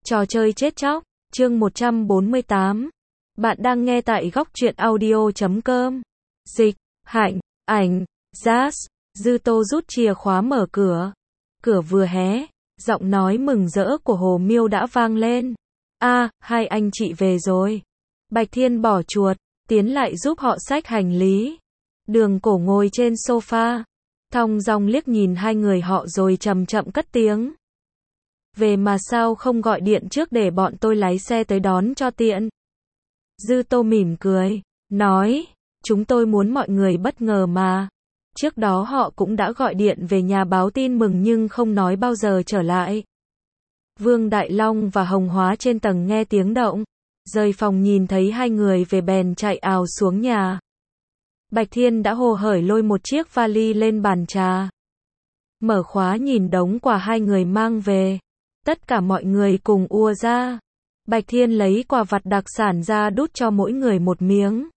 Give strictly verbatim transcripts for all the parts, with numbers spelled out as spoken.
Trò chơi chết chóc, chương một trăm bốn mươi tám. Bạn đang nghe tại góc truyện audio chấm com. Dịch, Hạnh, ảnh, Jazz, Dư Tô rút chìa khóa mở cửa. Cửa vừa hé, giọng nói mừng rỡ của Hồ Miêu đã vang lên. A, hai anh chị về rồi. Bạch Thiên bỏ chuột, tiến lại giúp họ xách hành lý. Đường Cổ ngồi trên sofa, thong dong liếc nhìn hai người họ rồi chậm chậm cất tiếng. Về mà sao không gọi điện trước để bọn tôi lái xe tới đón cho tiện. Dư Tô mỉm cười, nói, chúng tôi muốn mọi người bất ngờ mà. Trước đó họ cũng đã gọi điện về nhà báo tin mừng nhưng không nói bao giờ trở lại. Vương Đại Long và Hồng Hóa trên tầng nghe tiếng động, rời phòng nhìn thấy hai người về bèn chạy ào xuống nhà. Bạch Thiên đã hồ hởi lôi một chiếc vali lên bàn trà. Mở khóa nhìn đống quà hai người mang về. Tất cả mọi người cùng ùa ra. Bạch Thiên lấy quà vặt đặc sản ra đút cho mỗi người một miếng.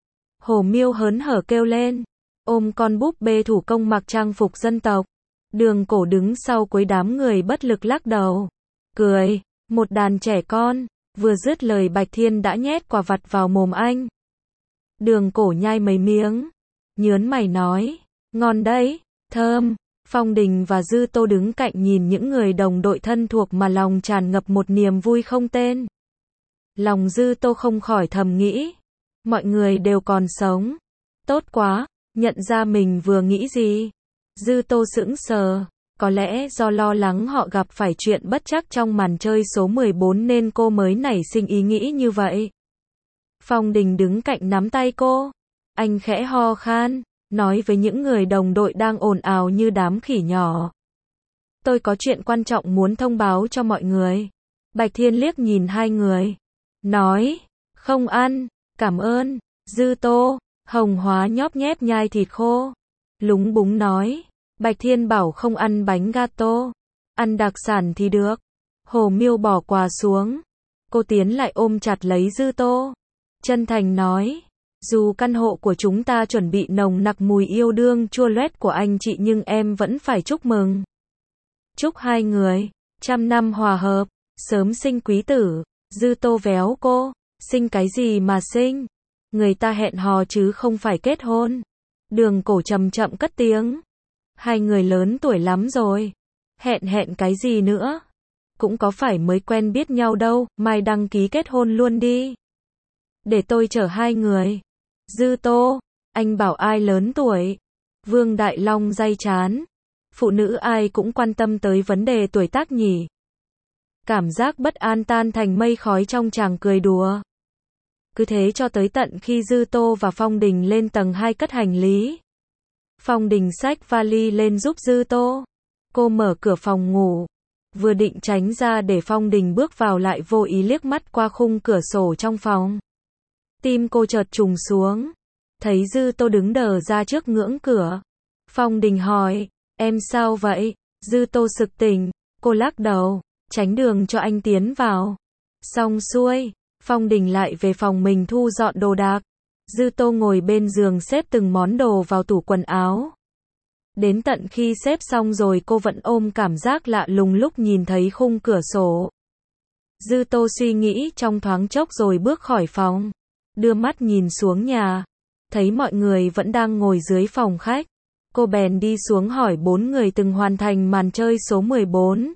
Hồ Miêu hớn hở kêu lên, ôm con búp bê thủ công mặc trang phục dân tộc. Đường Cổ đứng sau cuối đám người bất lực lắc đầu, cười, một đàn trẻ con. Vừa dứt lời Bạch Thiên đã nhét quà vặt vào mồm anh. Đường Cổ nhai mấy miếng, nhớn mày nói, ngon đấy, thơm. Phong Đình và Dư Tô đứng cạnh nhìn những người đồng đội thân thuộc mà lòng tràn ngập một niềm vui không tên. Lòng Dư Tô không khỏi thầm nghĩ, mọi người đều còn sống. Tốt quá, nhận ra mình vừa nghĩ gì. Dư Tô sững sờ, có lẽ do lo lắng họ gặp phải chuyện bất trắc trong màn chơi số mười bốn nên cô mới nảy sinh ý nghĩ như vậy. Phong Đình đứng cạnh nắm tay cô, anh khẽ ho khan, nói với những người đồng đội đang ồn ào như đám khỉ nhỏ. Tôi có chuyện quan trọng muốn thông báo cho mọi người. Bạch Thiên liếc nhìn hai người, nói, không ăn, cảm ơn. Dư Tô, Hồng Hóa nhóp nhép nhai thịt khô, lúng búng nói, Bạch Thiên bảo không ăn bánh gato, ăn đặc sản thì được. Hồ Miêu bỏ quà xuống, cô tiến lại ôm chặt lấy Dư Tô, chân thành nói, dù căn hộ của chúng ta chuẩn bị nồng nặc mùi yêu đương chua loét của anh chị nhưng em vẫn phải chúc mừng. Chúc hai người, trăm năm hòa hợp, sớm sinh quý tử. Dư Tô véo cô, sinh cái gì mà sinh? Người ta hẹn hò chứ không phải kết hôn. Đường Cổ chậm chậm cất tiếng. Hai người lớn tuổi lắm rồi. Hẹn hẹn cái gì nữa? Cũng có phải mới quen biết nhau đâu, mai đăng ký kết hôn luôn đi. Để tôi chở hai người. Dư Tô, anh bảo ai lớn tuổi? Vương Đại Long day chán. Phụ nữ ai cũng quan tâm tới vấn đề tuổi tác nhỉ. Cảm giác bất an tan thành mây khói trong chàng cười đùa. Cứ thế cho tới tận khi Dư Tô và Phong Đình lên tầng hai cất hành lý. Phong Đình xách vali lên giúp Dư Tô. Cô mở cửa phòng ngủ. Vừa định tránh ra để Phong Đình bước vào lại vô ý liếc mắt qua khung cửa sổ trong phòng. Tim cô chợt trùng xuống. Thấy Dư Tô đứng đờ ra trước ngưỡng cửa. Phong Đình hỏi, em sao vậy? Dư Tô sực tỉnh, cô lắc đầu, tránh đường cho anh tiến vào. Xong xuôi, Phong Đình lại về phòng mình thu dọn đồ đạc. Dư Tô ngồi bên giường xếp từng món đồ vào tủ quần áo. Đến tận khi xếp xong rồi cô vẫn ôm cảm giác lạ lùng lúc nhìn thấy khung cửa sổ. Dư Tô suy nghĩ trong thoáng chốc rồi bước khỏi phòng. Đưa mắt nhìn xuống nhà, thấy mọi người vẫn đang ngồi dưới phòng khách. Cô bèn đi xuống hỏi bốn người từng hoàn thành màn chơi số mười bốn.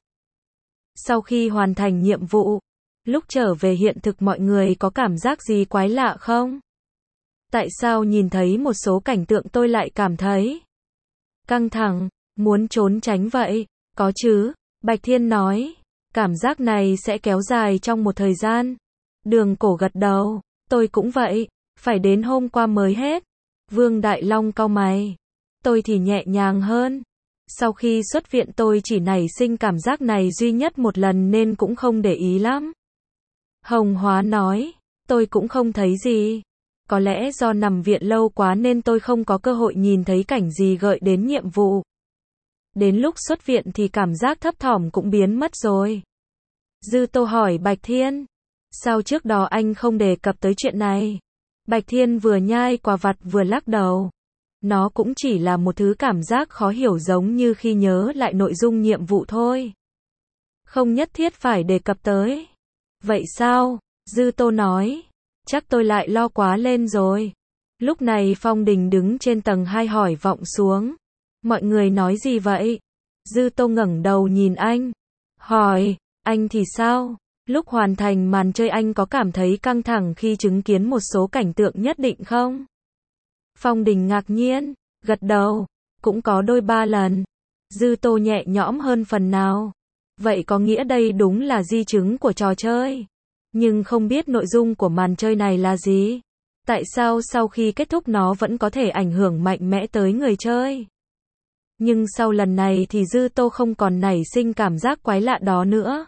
Sau khi hoàn thành nhiệm vụ, lúc trở về hiện thực mọi người có cảm giác gì quái lạ không? Tại sao nhìn thấy một số cảnh tượng tôi lại cảm thấy căng thẳng, muốn trốn tránh vậy? Có chứ, Bạch Thiên nói, cảm giác này sẽ kéo dài trong một thời gian. Đường Cổ gật đầu. Tôi cũng vậy, phải đến hôm qua mới hết. Vương Đại Long cau mày. Tôi thì nhẹ nhàng hơn. Sau khi xuất viện tôi chỉ nảy sinh cảm giác này duy nhất một lần nên cũng không để ý lắm. Hồng Hóa nói, tôi cũng không thấy gì. Có lẽ do nằm viện lâu quá nên tôi không có cơ hội nhìn thấy cảnh gì gợi đến nhiệm vụ. Đến lúc xuất viện thì cảm giác thấp thỏm cũng biến mất rồi. Dư Tô hỏi Bạch Thiên. Sao trước đó anh không đề cập tới chuyện này? Bạch Thiên vừa nhai quà vặt vừa lắc đầu. Nó cũng chỉ là một thứ cảm giác khó hiểu giống như khi nhớ lại nội dung nhiệm vụ thôi. không nhất thiết phải đề cập tới. Vậy sao? Dư Tô nói. Chắc tôi lại lo quá lên rồi. Lúc này Phong Đình đứng trên tầng hai hỏi vọng xuống. Mọi người nói gì vậy? Dư Tô ngẩng đầu nhìn anh. Hỏi, anh thì sao? Lúc hoàn thành màn chơi anh có cảm thấy căng thẳng khi chứng kiến một số cảnh tượng nhất định không? Phong Đình ngạc nhiên, gật đầu. Cũng có đôi ba lần. Dư Tô nhẹ nhõm hơn phần nào. Vậy có nghĩa đây đúng là di chứng của trò chơi. Nhưng không biết nội dung của màn chơi này là gì? Tại sao sau khi kết thúc nó vẫn có thể ảnh hưởng mạnh mẽ tới người chơi? Nhưng sau lần này thì Dư Tô không còn nảy sinh cảm giác quái lạ đó nữa.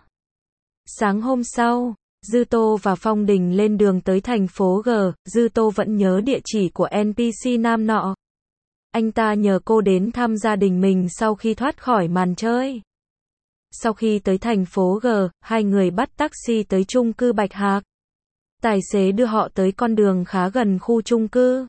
Sáng hôm sau, Dư Tô và Phong Đình lên đường tới thành phố G, Dư Tô vẫn nhớ địa chỉ của en pê xê nam nọ. Anh ta nhờ cô đến thăm gia đình mình sau khi thoát khỏi màn chơi. Sau khi tới thành phố G, hai người bắt taxi tới chung cư Bạch Hạc. Tài xế đưa họ tới con đường khá gần khu chung cư.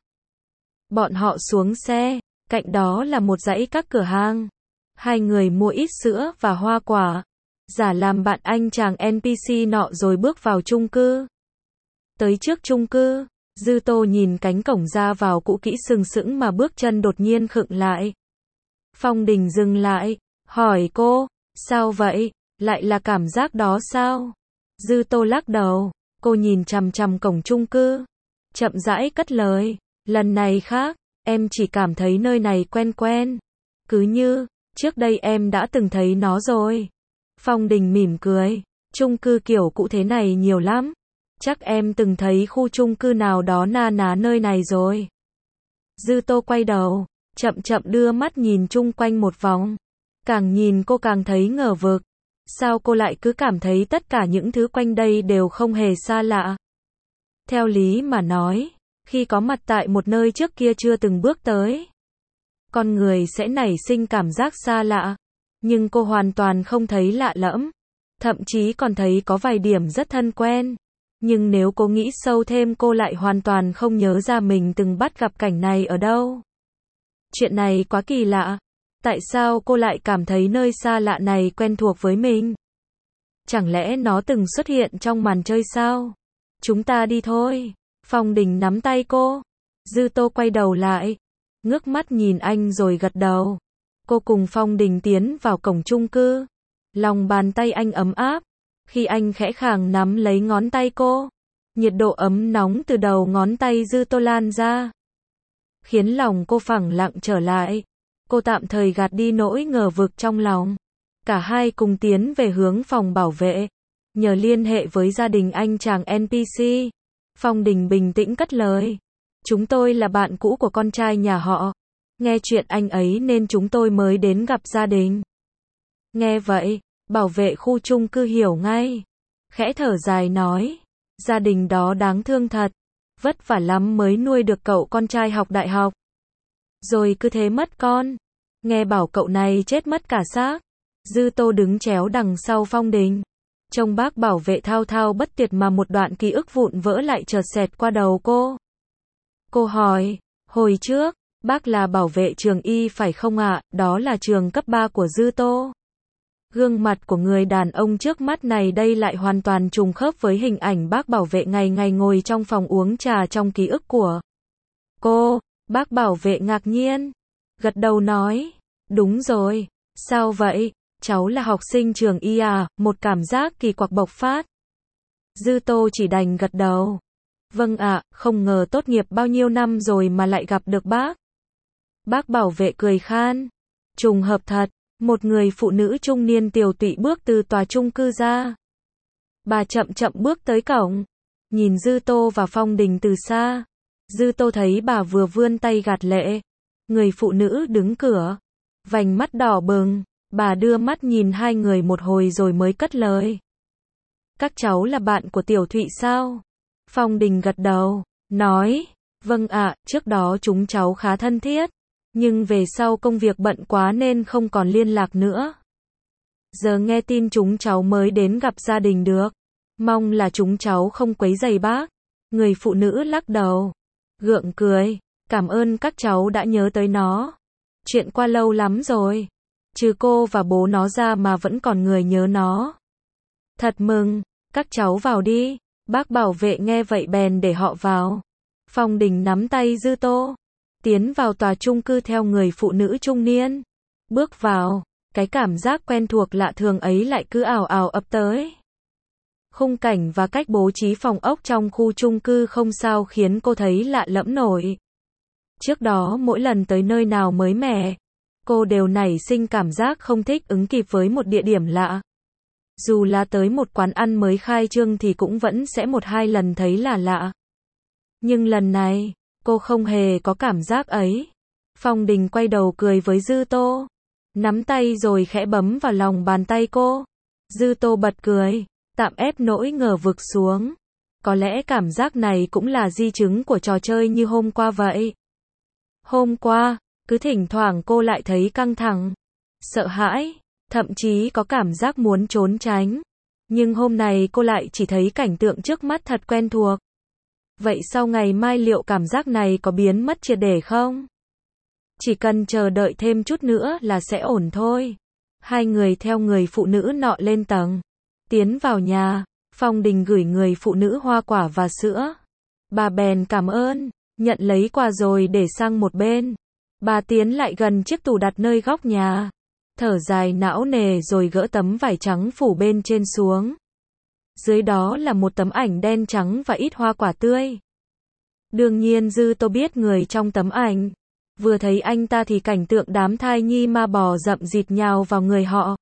Bọn họ xuống xe, cạnh đó là một dãy các cửa hàng. Hai người mua ít sữa và hoa quả, giả làm bạn anh chàng en pê xê nọ rồi bước vào chung cư. Tới trước chung cư, Dư Tô nhìn cánh cổng ra vào cũ kỹ sừng sững mà bước chân đột nhiên khựng lại. Phong Đình dừng lại, hỏi cô, sao vậy, lại là cảm giác đó sao? Dư Tô lắc đầu, cô nhìn chằm chằm cổng chung cư, chậm rãi cất lời, lần này khác, em chỉ cảm thấy nơi này quen quen. Cứ như, trước đây em đã từng thấy nó rồi. Phong Đình mỉm cười, chung cư kiểu cũ thế này nhiều lắm. Chắc em từng thấy khu chung cư nào đó na ná nơi này rồi. Dư Tô quay đầu, chậm chậm đưa mắt nhìn chung quanh một vòng. Càng nhìn cô càng thấy ngờ vực. Sao cô lại cứ cảm thấy tất cả những thứ quanh đây đều không hề xa lạ? Theo lý mà nói, khi có mặt tại một nơi trước kia chưa từng bước tới, con người sẽ nảy sinh cảm giác xa lạ. Nhưng cô hoàn toàn không thấy lạ lẫm. Thậm chí còn thấy có vài điểm rất thân quen. Nhưng nếu cô nghĩ sâu thêm cô lại hoàn toàn không nhớ ra mình từng bắt gặp cảnh này ở đâu. Chuyện này quá kỳ lạ. Tại sao cô lại cảm thấy nơi xa lạ này quen thuộc với mình? Chẳng lẽ nó từng xuất hiện trong màn chơi sao? Chúng ta đi thôi. Phong Đình nắm tay cô. Dư Tô quay đầu lại, ngước mắt nhìn anh rồi gật đầu. Cô cùng Phong Đình tiến vào cổng chung cư. Lòng bàn tay anh ấm áp. Khi anh khẽ khàng nắm lấy ngón tay cô, nhiệt độ ấm nóng từ đầu ngón tay Dư Tô lan ra, khiến lòng cô phẳng lặng trở lại. Cô tạm thời gạt đi nỗi ngờ vực trong lòng. Cả hai cùng tiến về hướng phòng bảo vệ. Nhờ liên hệ với gia đình anh chàng en pê xê, Phong Đình bình tĩnh cất lời. Chúng tôi là bạn cũ của con trai nhà họ. Nghe chuyện anh ấy nên chúng tôi mới đến gặp gia đình. Nghe vậy, bảo vệ khu chung cư hiểu ngay. Khẽ thở dài nói. Gia đình đó đáng thương thật. Vất vả lắm mới nuôi được cậu con trai học đại học. Rồi cứ thế mất con. Nghe bảo cậu này chết mất cả xác. Dư Tô đứng chéo đằng sau Phong Đình. Trông bác bảo vệ thao thao bất tuyệt mà một đoạn ký ức vụn vỡ lại chợt xẹt qua đầu cô. Cô hỏi, hồi trước, bác là bảo vệ trường Y phải không ạ? Đó là trường cấp ba của Dư Tô. Gương mặt của người đàn ông trước mắt này đây lại hoàn toàn trùng khớp với hình ảnh bác bảo vệ ngày ngày ngồi trong phòng uống trà trong ký ức của cô. Bác bảo vệ ngạc nhiên, gật đầu nói, đúng rồi, sao vậy, cháu là học sinh trường Y à? Một cảm giác kỳ quặc bộc phát. Dư Tô chỉ đành gật đầu. Vâng ạ, không ngờ tốt nghiệp bao nhiêu năm rồi mà lại gặp được bác. Bác bảo vệ cười khan. Trùng hợp thật, một người phụ nữ trung niên tiều tụy bước từ tòa chung cư ra. Bà chậm chậm bước tới cổng, nhìn Dư Tô và Phong Đình từ xa. Dư Tô thấy bà vừa vươn tay gạt lệ. Người phụ nữ đứng cửa, vành mắt đỏ bừng, bà đưa mắt nhìn hai người một hồi rồi mới cất lời. Các cháu là bạn của Tiểu Thụy sao? Phong Đình gật đầu, nói, vâng ạ, trước đó chúng cháu khá thân thiết, nhưng về sau công việc bận quá nên không còn liên lạc nữa. Giờ nghe tin chúng cháu mới đến gặp gia đình được, mong là chúng cháu không quấy rầy bác. Người phụ nữ lắc đầu, gượng cười, cảm ơn các cháu đã nhớ tới nó. Chuyện qua lâu lắm rồi, trừ cô và bố nó ra mà vẫn còn người nhớ nó. Thật mừng, các cháu vào đi. Bác bảo vệ nghe vậy bèn để họ vào. Phong Đình nắm tay Dư Tô, tiến vào tòa chung cư theo người phụ nữ trung niên. Bước vào, cái cảm giác quen thuộc lạ thường ấy lại cứ ào ào ập tới. Khung cảnh và cách bố trí phòng ốc trong khu chung cư không sao khiến cô thấy lạ lẫm nổi. Trước đó mỗi lần tới nơi nào mới mẻ, cô đều nảy sinh cảm giác không thích ứng kịp với một địa điểm lạ. Dù là tới một quán ăn mới khai trương thì cũng vẫn sẽ một hai lần thấy là lạ. Nhưng lần này, cô không hề có cảm giác ấy. Phong Đình quay đầu cười với Dư Tô, nắm tay rồi khẽ bấm vào lòng bàn tay cô. Dư Tô bật cười, tạm ép nỗi ngờ vực xuống. Có lẽ cảm giác này cũng là di chứng của trò chơi như hôm qua vậy. Hôm qua, cứ thỉnh thoảng cô lại thấy căng thẳng, sợ hãi, thậm chí có cảm giác muốn trốn tránh. Nhưng hôm nay cô lại chỉ thấy cảnh tượng trước mắt thật quen thuộc. Vậy sau ngày mai liệu cảm giác này có biến mất triệt để không? Chỉ cần chờ đợi thêm chút nữa là sẽ ổn thôi. Hai người theo người phụ nữ nọ lên tầng. Tiến vào nhà, Phong Đình gửi người phụ nữ hoa quả và sữa. Bà bèn cảm ơn, nhận lấy quà rồi để sang một bên. Bà tiến lại gần chiếc tủ đặt nơi góc nhà. Thở dài não nề rồi gỡ tấm vải trắng phủ bên trên xuống. Dưới đó là một tấm ảnh đen trắng và ít hoa quả tươi. Đương nhiên Dư Tô biết người trong tấm ảnh. Vừa thấy anh ta thì cảnh tượng đám thai nhi ma bò rậm rịt nhào vào người họ.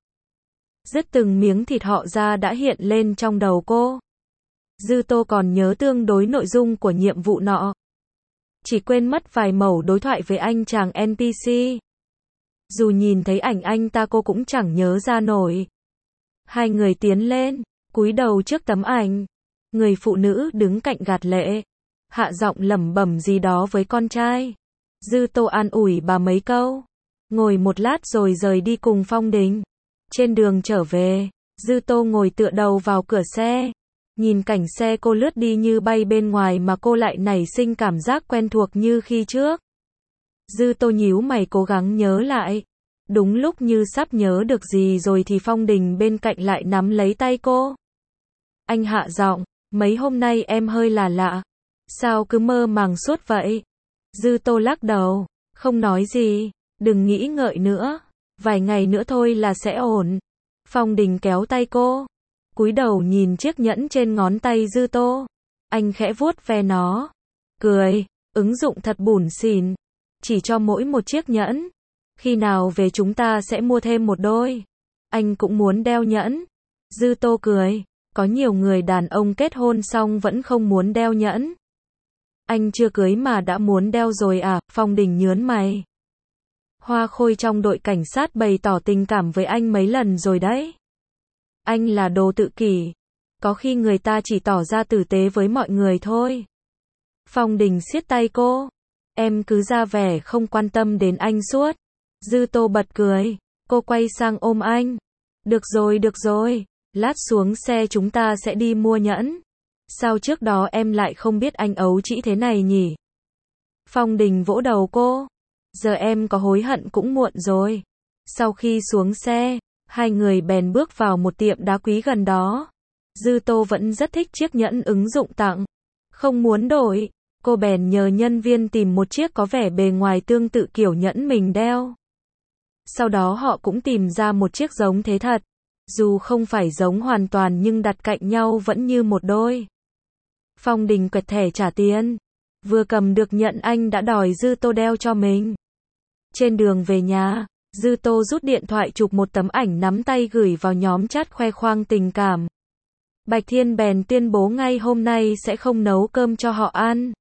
Dứt từng miếng thịt họ ra đã hiện lên trong đầu cô. Dư Tô còn nhớ tương đối nội dung của nhiệm vụ nọ. Chỉ quên mất vài mẩu đối thoại với anh chàng en pê xê. Dù nhìn thấy ảnh anh ta cô cũng chẳng nhớ ra nổi. Hai người tiến lên, cúi đầu trước tấm ảnh. Người phụ nữ đứng cạnh gạt lệ, hạ giọng lẩm bẩm gì đó với con trai. Dư Tô an ủi bà mấy câu, ngồi một lát rồi rời đi cùng Phong Đình. Trên đường trở về, Dư Tô ngồi tựa đầu vào cửa xe. Nhìn cảnh xe cô lướt đi như bay bên ngoài mà cô lại nảy sinh cảm giác quen thuộc như khi trước. Dư Tô nhíu mày cố gắng nhớ lại. Đúng lúc như sắp nhớ được gì rồi thì Phong Đình bên cạnh lại nắm lấy tay cô. Anh hạ giọng, mấy hôm nay em hơi là lạ. Sao cứ mơ màng suốt vậy? Dư Tô lắc đầu, không nói gì, đừng nghĩ ngợi nữa. Vài ngày nữa thôi là sẽ ổn. Phong Đình kéo tay cô, cúi đầu nhìn chiếc nhẫn trên ngón tay Dư Tô. Anh khẽ vuốt ve nó, cười, ứng dụng thật bủn xỉn. Chỉ cho mỗi một chiếc nhẫn. Khi nào về chúng ta sẽ mua thêm một đôi. Anh cũng muốn đeo nhẫn. Dư Tô cười, có nhiều người đàn ông kết hôn xong vẫn không muốn đeo nhẫn. Anh chưa cưới mà đã muốn đeo rồi à? Phong Đình nhớn mày. Hoa Khôi trong đội cảnh sát bày tỏ tình cảm với anh mấy lần rồi đấy. Anh là đồ tự kỷ. Có khi người ta chỉ tỏ ra tử tế với mọi người thôi. Phong Đình siết tay cô. Em cứ ra vẻ không quan tâm đến anh suốt. Dư Tô bật cười. Cô quay sang ôm anh. Được rồi, được rồi. Lát xuống xe chúng ta sẽ đi mua nhẫn. Sao trước đó em lại không biết anh ấu trĩ thế này nhỉ? Phong Đình vỗ đầu cô. Giờ em có hối hận cũng muộn rồi. Sau khi xuống xe, hai người bèn bước vào một tiệm đá quý gần đó. Dư Tô vẫn rất thích chiếc nhẫn ứng dụng tặng. Không muốn đổi, cô bèn nhờ nhân viên tìm một chiếc có vẻ bề ngoài tương tự kiểu nhẫn mình đeo. Sau đó họ cũng tìm ra một chiếc giống thế thật. Dù không phải giống hoàn toàn nhưng đặt cạnh nhau vẫn như một đôi. Phong Đình quẹt thẻ trả tiền. Vừa cầm được nhẫn anh đã đòi Dư Tô đeo cho mình. Trên đường về nhà, Dư Tô rút điện thoại chụp một tấm ảnh nắm tay gửi vào nhóm chat khoe khoang tình cảm. Bạch Thiên bèn tuyên bố ngay hôm nay sẽ không nấu cơm cho họ ăn.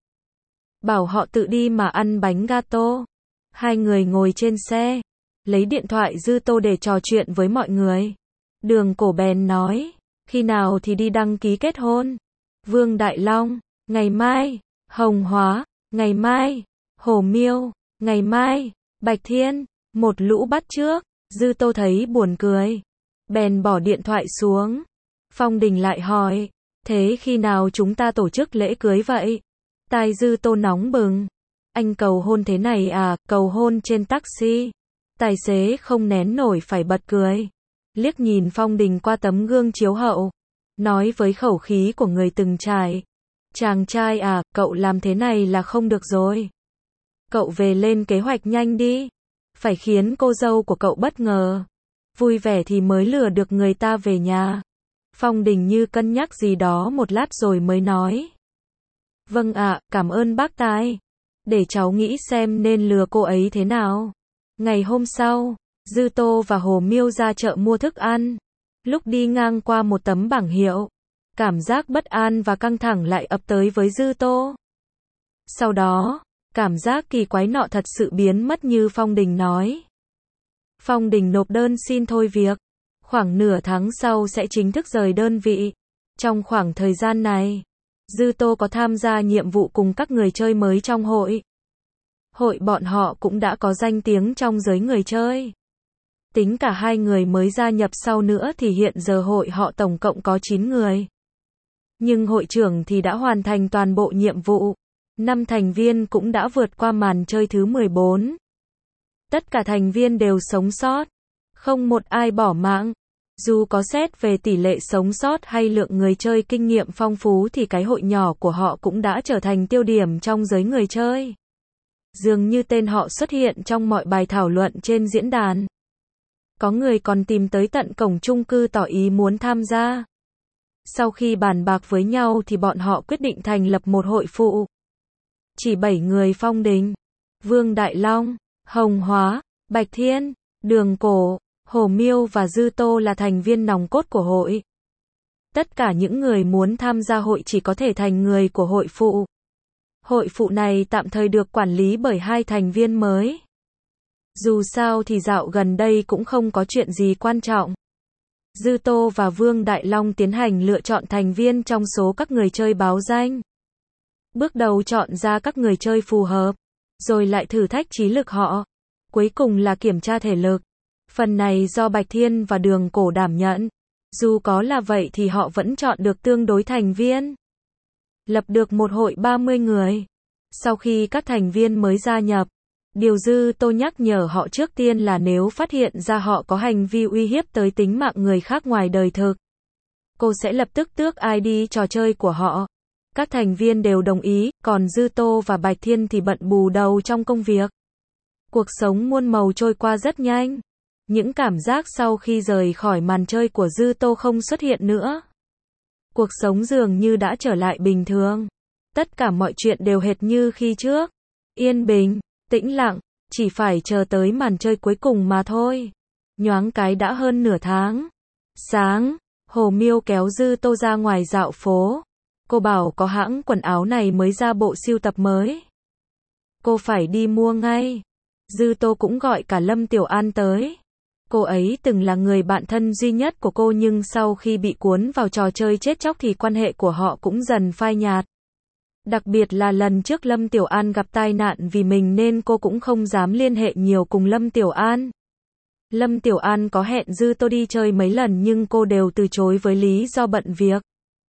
Bảo họ tự đi mà ăn bánh gato. Hai người ngồi trên xe, lấy điện thoại Dư Tô để trò chuyện với mọi người. Đường Cổ bèn nói, khi nào thì đi đăng ký kết hôn? Vương Đại Long, ngày mai. Hồng Hóa, ngày mai. Hồ Miêu, ngày mai. Bạch Thiên, một lũ bắt chước. Dư Tô thấy buồn cười, bèn bỏ điện thoại xuống. Phong Đình lại hỏi, thế khi nào chúng ta tổ chức lễ cưới vậy? Tai Dư Tô nóng bừng. Anh cầu hôn thế này à? Cầu hôn trên taxi. Tài xế không nén nổi phải bật cười. Liếc nhìn Phong Đình qua tấm gương chiếu hậu. nói với khẩu khí của người từng trải. Chàng trai à, cậu làm thế này là không được rồi. Cậu về lên kế hoạch nhanh đi. Phải khiến cô dâu của cậu bất ngờ. Vui vẻ thì mới lừa được người ta về nhà. Phong Đình như cân nhắc gì đó một lát rồi mới nói. Vâng ạ, cảm ơn bác tài. Để cháu nghĩ xem nên lừa cô ấy thế nào. Ngày hôm sau, Dư Tô và Hồ Miêu ra chợ mua thức ăn. Lúc đi ngang qua một tấm bảng hiệu, cảm giác bất an và căng thẳng lại ập tới với Dư Tô. Sau đó, cảm giác kỳ quái nọ thật sự biến mất như Phong Đình nói. Phong Đình nộp đơn xin thôi việc. Khoảng nửa tháng sau sẽ chính thức rời đơn vị. Trong khoảng thời gian này, Dư Tô có tham gia nhiệm vụ cùng các người chơi mới trong hội. Hội bọn họ cũng đã có danh tiếng trong giới người chơi. Tính cả hai người mới gia nhập sau nữa thì hiện giờ hội họ tổng cộng có chín người. Nhưng hội trưởng thì đã hoàn thành toàn bộ nhiệm vụ. Năm thành viên cũng đã vượt qua màn chơi thứ mười bốn. Tất cả thành viên đều sống sót. Không một ai bỏ mạng. Dù có xét về tỷ lệ sống sót hay lượng người chơi kinh nghiệm phong phú thì cái hội nhỏ của họ cũng đã trở thành tiêu điểm trong giới người chơi. Dường như tên họ xuất hiện trong mọi bài thảo luận trên diễn đàn. Có người còn tìm tới tận cổng chung cư tỏ ý muốn tham gia. Sau khi bàn bạc với nhau thì bọn họ quyết định thành lập một hội phụ. Chỉ bảy người: Phong Đình, Vương Đại Long, Hồng Hóa, Bạch Thiên, Đường Cổ, Hồ Miêu và Dư Tô là thành viên nòng cốt của hội. Tất cả những người muốn tham gia hội chỉ có thể thành người của hội phụ. Hội phụ này tạm thời được quản lý bởi hai thành viên mới. Dù sao thì dạo gần đây cũng không có chuyện gì quan trọng. Dư Tô và Vương Đại Long tiến hành lựa chọn thành viên trong số các người chơi báo danh. Bước đầu chọn ra các người chơi phù hợp, rồi lại thử thách trí lực họ. Cuối cùng là kiểm tra thể lực. Phần này do Bạch Thiên và Đường Cổ đảm nhận. Dù có là vậy thì họ vẫn chọn được tương đối thành viên. Lập được một hội ba mươi người. Sau khi các thành viên mới gia nhập, điều Dư Tô nhắc nhở họ trước tiên là nếu phát hiện ra họ có hành vi uy hiếp tới tính mạng người khác ngoài đời thực, cô sẽ lập tức tước i đê trò chơi của họ. Các thành viên đều đồng ý, còn Dư Tô và Bạch Thiên thì bận bù đầu trong công việc. Cuộc sống muôn màu trôi qua rất nhanh. Những cảm giác sau khi rời khỏi màn chơi của Dư Tô không xuất hiện nữa. Cuộc sống dường như đã trở lại bình thường. Tất cả mọi chuyện đều hệt như khi trước. Yên bình, tĩnh lặng, chỉ phải chờ tới màn chơi cuối cùng mà thôi. Nhoáng cái đã hơn nửa tháng. Sáng, Hồ Miêu kéo Dư Tô ra ngoài dạo phố. Cô bảo có hãng quần áo này mới ra bộ sưu tập mới. Cô phải đi mua ngay. Dư Tô cũng gọi cả Lâm Tiểu An tới. Cô ấy từng là người bạn thân duy nhất của cô nhưng sau khi bị cuốn vào trò chơi chết chóc thì quan hệ của họ cũng dần phai nhạt. Đặc biệt là lần trước Lâm Tiểu An gặp tai nạn vì mình nên cô cũng không dám liên hệ nhiều cùng Lâm Tiểu An. Lâm Tiểu An có hẹn Dư Tô đi chơi mấy lần nhưng cô đều từ chối với lý do bận việc.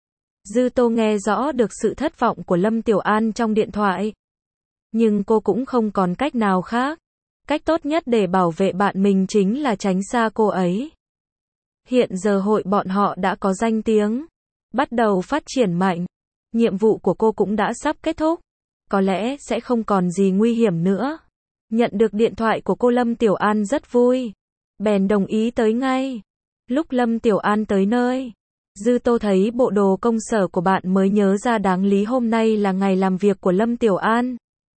Dư Tô nghe rõ được sự thất vọng của Lâm Tiểu An trong điện thoại. Nhưng cô cũng không còn cách nào khác. Cách tốt nhất để bảo vệ bạn mình chính là tránh xa cô ấy. Hiện giờ hội bọn họ đã có danh tiếng, bắt đầu phát triển mạnh. Nhiệm vụ của cô cũng đã sắp kết thúc. Có lẽ sẽ không còn gì nguy hiểm nữa. Nhận được điện thoại của cô, Lâm Tiểu An rất vui. Bèn đồng ý tới ngay. Lúc Lâm Tiểu An tới nơi, Dư Tô thấy bộ đồ công sở của bạn mới nhớ ra đáng lý hôm nay là ngày làm việc của Lâm Tiểu An.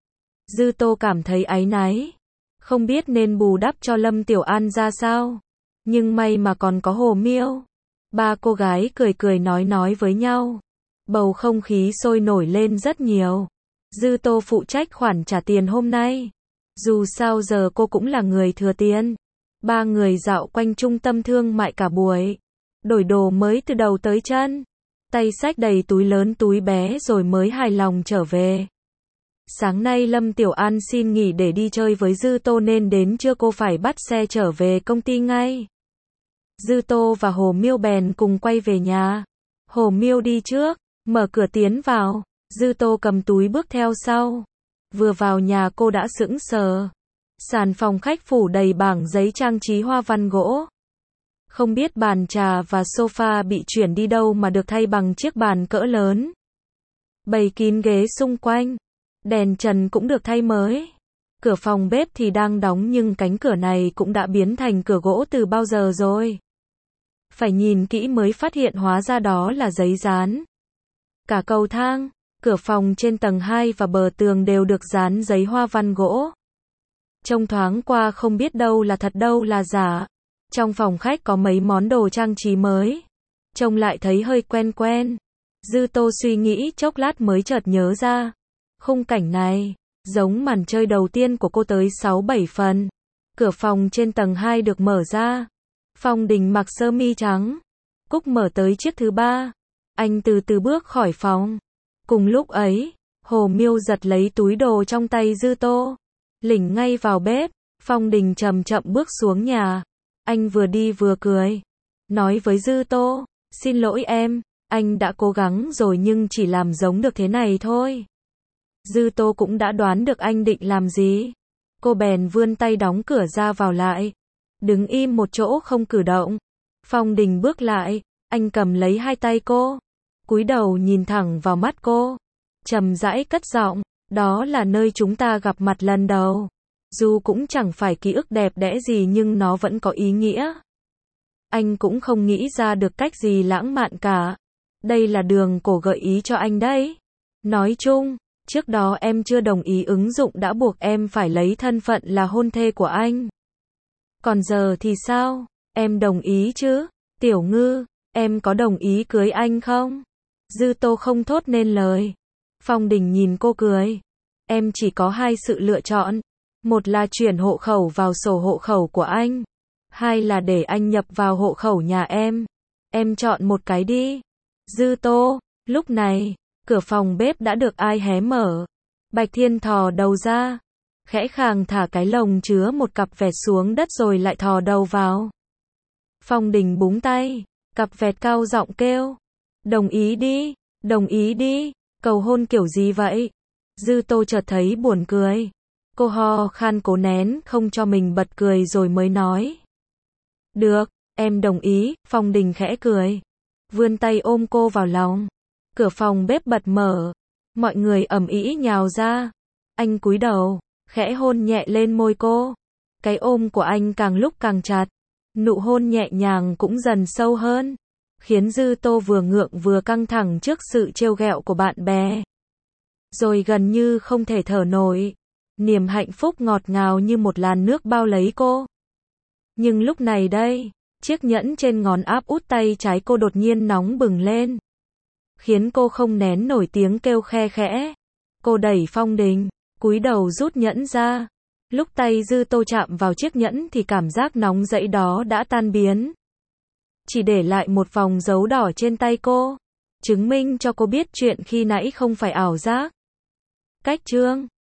Dư Tô cảm thấy áy náy. Không biết nên bù đắp cho Lâm Tiểu An ra sao. Nhưng may mà còn có Hồ Miêu. Ba cô gái cười cười nói nói với nhau. Bầu không khí sôi nổi lên rất nhiều. Dư Tô phụ trách khoản trả tiền hôm nay. Dù sao giờ cô cũng là người thừa tiền. Ba người dạo quanh trung tâm thương mại cả buổi. Đổi đồ mới từ đầu tới chân. Tay xách đầy túi lớn túi bé rồi mới hài lòng trở về. Sáng nay Lâm Tiểu An xin nghỉ để đi chơi với Dư Tô nên đến trưa cô phải bắt xe trở về công ty ngay. Dư Tô và Hồ Miêu bèn cùng quay về nhà. Hồ Miêu đi trước, mở cửa tiến vào. Dư Tô cầm túi bước theo sau. Vừa vào nhà cô đã sững sờ. Sàn phòng khách phủ đầy bảng giấy trang trí hoa văn gỗ. Không biết bàn trà và sofa bị chuyển đi đâu mà được thay bằng chiếc bàn cỡ lớn. Bày kín ghế xung quanh. Đèn trần cũng được thay mới. Cửa phòng bếp thì đang đóng nhưng cánh cửa này cũng đã biến thành cửa gỗ từ bao giờ rồi. Phải nhìn kỹ mới phát hiện hóa ra đó là giấy dán. Cả cầu thang, cửa phòng trên tầng hai và bờ tường đều được dán giấy hoa văn gỗ. Trông thoáng qua không biết đâu là thật đâu là giả. Trong phòng khách có mấy món đồ trang trí mới. Trông lại thấy hơi quen quen. Dư Tô suy nghĩ chốc lát mới chợt nhớ ra. Khung cảnh này, giống màn chơi đầu tiên của cô tới sáu bảy phần. Cửa phòng trên tầng hai được mở ra. Phong Đình mặc sơ mi trắng. Cúc mở tới chiếc thứ ba. Anh từ từ bước khỏi phòng. Cùng lúc ấy, Hồ Miêu giật lấy túi đồ trong tay Dư Tô. Lỉnh ngay vào bếp. Phong Đình chậm chậm bước xuống nhà. Anh vừa đi vừa cười. Nói với Dư Tô, xin lỗi em, anh đã cố gắng rồi nhưng chỉ làm giống được thế này thôi. Dư Tô cũng đã đoán được anh định làm gì. Cô bèn vươn tay đóng cửa ra vào lại. Đứng im một chỗ không cử động. Phong Đình bước lại, anh cầm lấy hai tay cô. Cúi đầu nhìn thẳng vào mắt cô. Trầm rãi cất giọng, đó là nơi chúng ta gặp mặt lần đầu. Dù cũng chẳng phải ký ức đẹp đẽ gì nhưng nó vẫn có ý nghĩa. Anh cũng không nghĩ ra được cách gì lãng mạn cả. Đây là đường cổ gợi ý cho anh đấy. Nói chung, trước đó em chưa đồng ý ứng dụng đã buộc em phải lấy thân phận là hôn thê của anh. Còn giờ thì sao? Em đồng ý chứ? Tiểu Ngư, em có đồng ý cưới anh không? Dư Tô không thốt nên lời. Phong Đình nhìn cô cười. Em chỉ có hai sự lựa chọn. Một là chuyển hộ khẩu vào sổ hộ khẩu của anh. Hai là để anh nhập vào hộ khẩu nhà em. Em chọn một cái đi. Dư Tô, lúc này, cửa phòng bếp đã được ai hé mở. Bạch Thiên thò đầu ra. Khẽ khàng thả cái lồng chứa một cặp vẹt xuống đất rồi lại thò đầu vào. Phong Đình búng tay. Cặp vẹt cao giọng kêu. Đồng ý đi, đồng ý đi. Cầu hôn kiểu gì vậy? Dư Tô chợt thấy buồn cười. Cô ho khan cố nén không cho mình bật cười rồi mới nói. Được, em đồng ý. Phong Đình khẽ cười. Vươn tay ôm cô vào lòng. Cửa phòng bếp bật mở. Mọi người ầm ĩ nhào ra. Anh cúi đầu, khẽ hôn nhẹ lên môi cô. Cái ôm của anh càng lúc càng chặt. Nụ hôn nhẹ nhàng cũng dần sâu hơn. Khiến Dư Tô vừa ngượng vừa căng thẳng trước sự trêu ghẹo của bạn bè. Rồi gần như không thể thở nổi. Niềm hạnh phúc ngọt ngào như một làn nước bao lấy cô. Nhưng lúc này đây, chiếc nhẫn trên ngón áp út tay trái cô đột nhiên nóng bừng lên. Khiến cô không nén nổi tiếng kêu khe khẽ. Cô đẩy Phong Đình, cúi đầu rút nhẫn ra. Lúc tay Dư Tô chạm vào chiếc nhẫn thì cảm giác nóng rẫy đó đã tan biến. Chỉ để lại một vòng dấu đỏ trên tay cô. Chứng minh cho cô biết chuyện khi nãy không phải ảo giác. Cách chương